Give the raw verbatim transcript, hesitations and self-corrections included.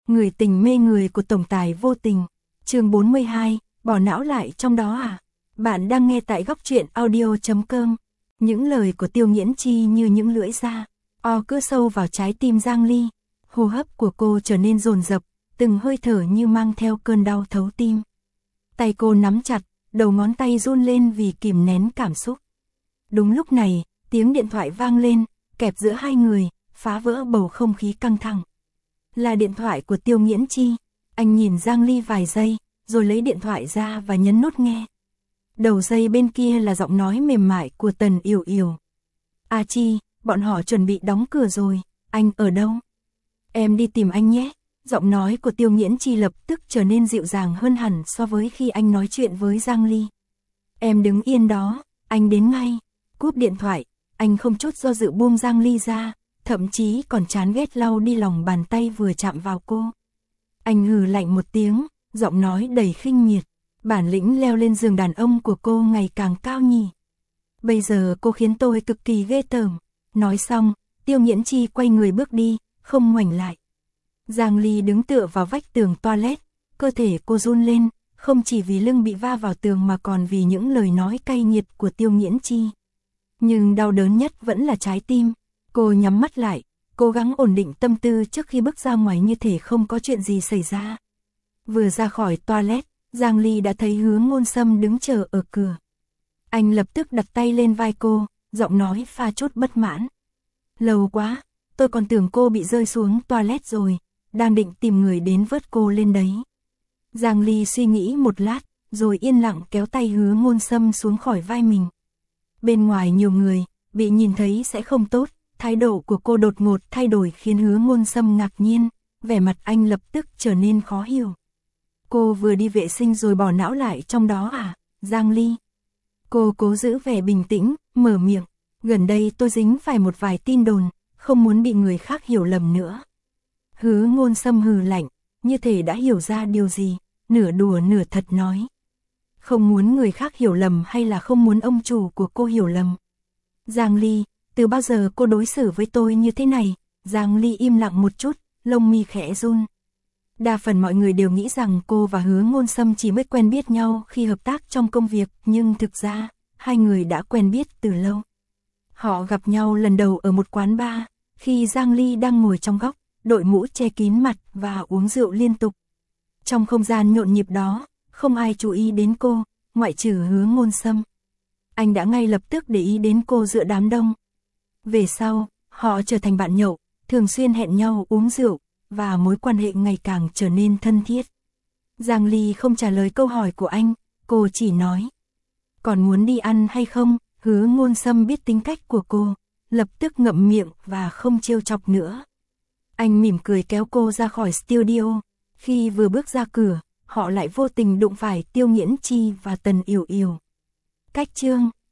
Người tình mê người của tổng tài vô tình. Chương bốn mươi hai, bỏ não lại trong đó à? Bạn đang nghe tại góc truyện audio chấm com. Những lời của Tiêu Nghiễn Chi như những lưỡi dao, o cứa sâu vào trái tim Giang Ly. Hô hấp của cô trở nên dồn dập, từng hơi thở như mang theo cơn đau thấu tim. Tay cô nắm chặt, đầu ngón tay run lên vì kìm nén cảm xúc. Đúng lúc này, tiếng điện thoại vang lên, kẹp giữa hai người, phá vỡ bầu không khí căng thẳng. Là điện thoại của Tiêu Nghiễn Chi. Anh nhìn Giang Ly vài giây, rồi lấy điện thoại ra và nhấn nút nghe. Đầu dây bên kia là giọng nói mềm mại của Tần Yểu Yểu. A Chi, bọn họ chuẩn bị đóng cửa rồi, anh ở đâu? Em đi tìm anh nhé. Giọng nói của Tiêu Nghiễn Chi lập tức trở nên dịu dàng hơn hẳn so với khi anh nói chuyện với Giang Ly. Em đứng yên đó, anh đến ngay. Cúp điện thoại, anh không chút do dự buông Giang Ly ra, thậm chí còn chán ghét lau đi lòng bàn tay vừa chạm vào cô. Anh hừ lạnh một tiếng, giọng nói đầy khinh miệt. Bản lĩnh leo lên giường đàn ông của cô ngày càng cao nhỉ. Bây giờ cô khiến tôi cực kỳ ghê tởm. Nói xong, Tiêu Nghiễn Chi quay người bước đi, không ngoảnh lại. Giang Ly đứng tựa vào vách tường toilet, cơ thể cô run lên, không chỉ vì lưng bị va vào tường mà còn vì những lời nói cay nghiệt của Tiêu Nghiễn Chi. Nhưng đau đớn nhất vẫn là trái tim. Cô nhắm mắt lại, cố gắng ổn định tâm tư trước khi bước ra ngoài như thể không có chuyện gì xảy ra. Vừa ra khỏi toilet, Giang Ly đã thấy Hứa Ngôn Sâm đứng chờ ở cửa. Anh lập tức đặt tay lên vai cô, giọng nói pha chút bất mãn. Lâu quá, tôi còn tưởng cô bị rơi xuống toilet rồi, đang định tìm người đến vớt cô lên đấy. Giang Ly suy nghĩ một lát, rồi yên lặng kéo tay Hứa Ngôn Sâm xuống khỏi vai mình. Bên ngoài nhiều người, bị nhìn thấy sẽ không tốt, thái độ của cô đột ngột thay đổi khiến Hứa Ngôn Sâm ngạc nhiên, vẻ mặt anh lập tức trở nên khó hiểu. Cô vừa đi vệ sinh rồi bỏ não lại trong đó à, Giang Ly? Cô cố giữ vẻ bình tĩnh, mở miệng. Gần đây tôi dính phải một vài tin đồn, không muốn bị người khác hiểu lầm nữa. Hứa Ngôn Sâm hừ lạnh, như thể đã hiểu ra điều gì, nửa đùa nửa thật nói. Không muốn người khác hiểu lầm hay là không muốn ông chủ của cô hiểu lầm? Giang Ly, từ bao giờ cô đối xử với tôi như thế này? Giang Ly im lặng một chút, lông mi khẽ run. Đa phần mọi người đều nghĩ rằng cô và Hứa Ngôn Sâm chỉ mới quen biết nhau khi hợp tác trong công việc, nhưng thực ra, hai người đã quen biết từ lâu. Họ gặp nhau lần đầu ở một quán bar, khi Giang Ly đang ngồi trong góc, đội mũ che kín mặt và uống rượu liên tục. Trong không gian nhộn nhịp đó, không ai chú ý đến cô, ngoại trừ Hứa Ngôn Sâm. Anh đã ngay lập tức để ý đến cô giữa đám đông. Về sau, họ trở thành bạn nhậu, thường xuyên hẹn nhau uống rượu, và mối quan hệ ngày càng trở nên thân thiết. Giang Ly không trả lời câu hỏi của anh, cô chỉ nói. Còn muốn đi ăn hay không? Hứa Ngôn Sâm biết tính cách của cô, lập tức ngậm miệng và không trêu chọc nữa. Anh mỉm cười kéo cô ra khỏi studio. Khi vừa bước ra cửa, họ lại vô tình đụng phải Tiêu Nghiễn Chi và Tần Yểu Yểu. Cách chương